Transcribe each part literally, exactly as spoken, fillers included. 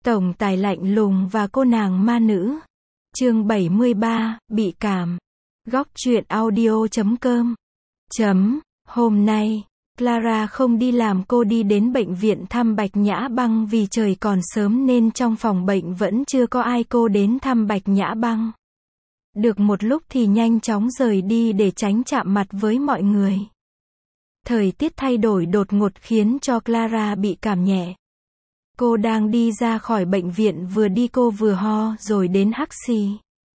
Tổng tài lạnh lùng và cô nàng ma nữ. Chương bảy mươi ba, bị cảm. Góc truyện audio chấm com. Chấm. Hôm nay, Clara không đi làm, cô đi đến bệnh viện thăm Bạch Nhã Băng vì trời còn sớm nên trong phòng bệnh vẫn chưa có ai. Cô đến thăm Bạch Nhã Băng được một lúc thì nhanh chóng rời đi để tránh chạm mặt với mọi người. Thời tiết thay đổi đột ngột khiến cho Clara bị cảm nhẹ. Cô đang đi ra khỏi bệnh viện, vừa đi cô vừa ho rồi đến hắt xì.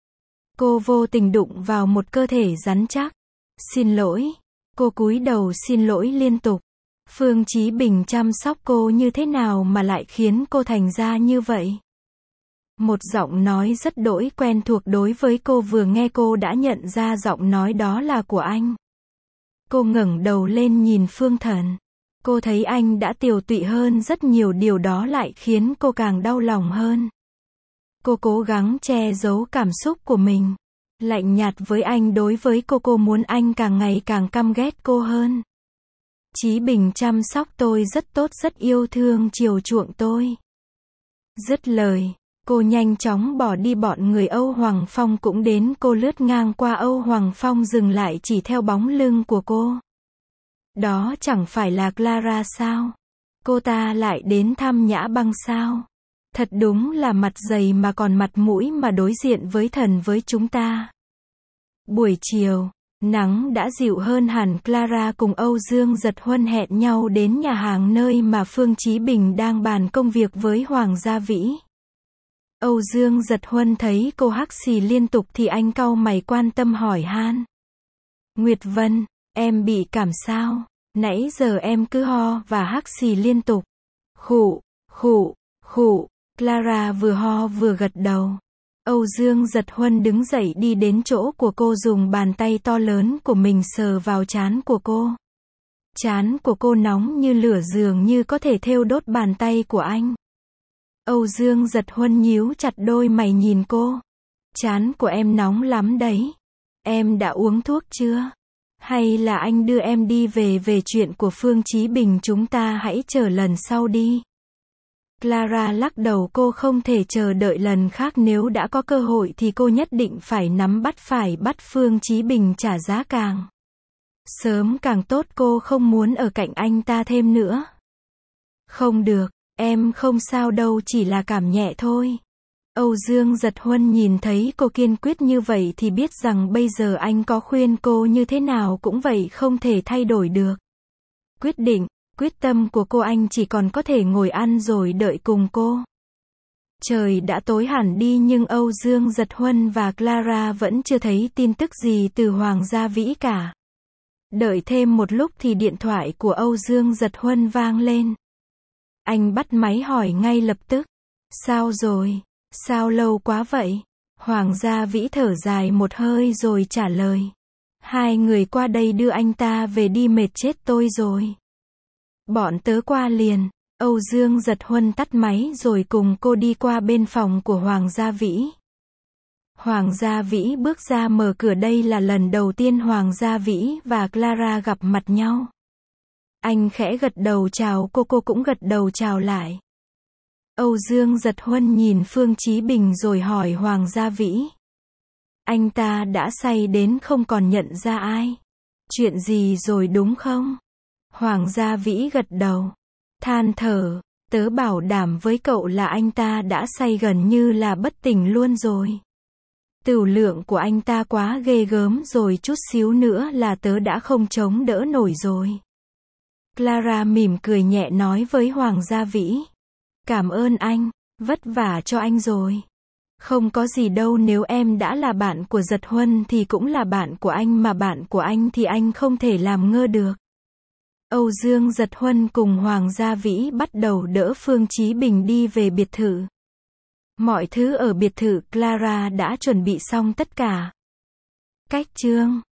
Cô vô tình đụng vào một cơ thể rắn chắc. Xin lỗi. Cô cúi đầu xin lỗi liên tục. Phương Chí Bình chăm sóc cô như thế nào mà lại khiến cô thành ra như vậy? Một giọng nói rất đỗi quen thuộc đối với cô, vừa nghe cô đã nhận ra giọng nói đó là của anh. Cô ngẩng đầu lên nhìn Phương Thần. Cô thấy anh đã tiều tụy hơn rất nhiều, điều đó lại khiến cô càng đau lòng hơn. Cô cố gắng che giấu cảm xúc của mình. Lạnh nhạt với anh, đối với cô, cô muốn anh càng ngày càng căm ghét cô hơn. Chí Bình chăm sóc tôi rất tốt, rất yêu thương chiều chuộng tôi. Dứt lời, cô nhanh chóng bỏ đi. Bọn người Âu Hoàng Phong cũng đến, cô lướt ngang qua. Âu Hoàng Phong dừng lại chỉ theo bóng lưng của cô. Đó chẳng phải là Clara sao? Cô ta lại đến thăm Nhã Băng sao? Thật đúng là mặt dày mà còn mặt mũi mà đối diện với thần với chúng ta. Buổi chiều, nắng đã dịu hơn hẳn. Clara cùng Âu Dương Giật Huân hẹn nhau đến nhà hàng nơi mà Phương Chí Bình đang bàn công việc với Hoàng Gia Vĩ. Âu Dương Giật Huân thấy cô hắt xì liên tục thì anh cau mày quan tâm hỏi han. Nguyệt Vân, em bị cảm sao? Nãy giờ em cứ ho và hắt xì liên tục. Khụ, khụ, khụ. Clara vừa ho vừa gật đầu. Âu Dương Giật Huân đứng dậy đi đến chỗ của cô, dùng bàn tay to lớn của mình sờ vào trán của cô. Trán của cô nóng như lửa, dường như có thể thêu đốt bàn tay của anh. Âu Dương Giật Huân nhíu chặt đôi mày nhìn cô. Trán của em nóng lắm đấy. Em đã uống thuốc chưa? Hay là anh đưa em đi về? Về chuyện của Phương Chí Bình chúng ta hãy chờ lần sau đi. Clara lắc đầu, cô không thể chờ đợi lần khác, nếu đã có cơ hội thì cô nhất định phải nắm bắt, phải bắt Phương Chí Bình trả giá càng sớm càng tốt. Cô không muốn ở cạnh anh ta thêm nữa. Không được, em không sao đâu, chỉ là cảm nhẹ thôi. Âu Dương Giật Huân nhìn thấy cô kiên quyết như vậy thì biết rằng bây giờ anh có khuyên cô như thế nào cũng vậy, không thể thay đổi được. Quyết định, quyết tâm của cô, anh chỉ còn có thể ngồi ăn rồi đợi cùng cô. Trời đã tối hẳn đi nhưng Âu Dương Giật Huân và Clara vẫn chưa thấy tin tức gì từ Hoàng Gia Vĩ cả. Đợi thêm một lúc thì điện thoại của Âu Dương Giật Huân vang lên. Anh bắt máy hỏi ngay lập tức. Sao rồi? Sao lâu quá vậy? Hoàng Gia Vĩ thở dài một hơi rồi trả lời. Hai người qua đây đưa anh ta về đi, mệt chết tôi rồi. Bọn tớ qua liền. Âu Dương Giật Huân tắt máy rồi cùng cô đi qua bên phòng của Hoàng Gia Vĩ. Hoàng Gia Vĩ bước ra mở cửa, đây là lần đầu tiên Hoàng Gia Vĩ và Clara gặp mặt nhau. Anh khẽ gật đầu chào cô, cô cũng gật đầu chào lại. Âu Dương Giật Huân nhìn Phương Chí Bình rồi hỏi Hoàng Gia Vĩ. Anh ta đã say đến không còn nhận ra ai. Chuyện gì rồi đúng không? Hoàng Gia Vĩ gật đầu. Than thở, tớ bảo đảm với cậu là anh ta đã say gần như là bất tỉnh luôn rồi. Tửu lượng của anh ta quá ghê gớm rồi, chút xíu nữa là tớ đã không chống đỡ nổi rồi. Clara mỉm cười nhẹ nói với Hoàng Gia Vĩ. Cảm ơn anh, vất vả cho anh rồi. Không có gì đâu, nếu em đã là bạn của Giật Huân thì cũng là bạn của anh, mà bạn của anh thì anh không thể làm ngơ được. Âu Dương Giật Huân cùng Hoàng Gia Vĩ bắt đầu đỡ Phương Chí Bình đi về biệt thự. Mọi thứ ở biệt thự Clara đã chuẩn bị xong tất cả. Cách chương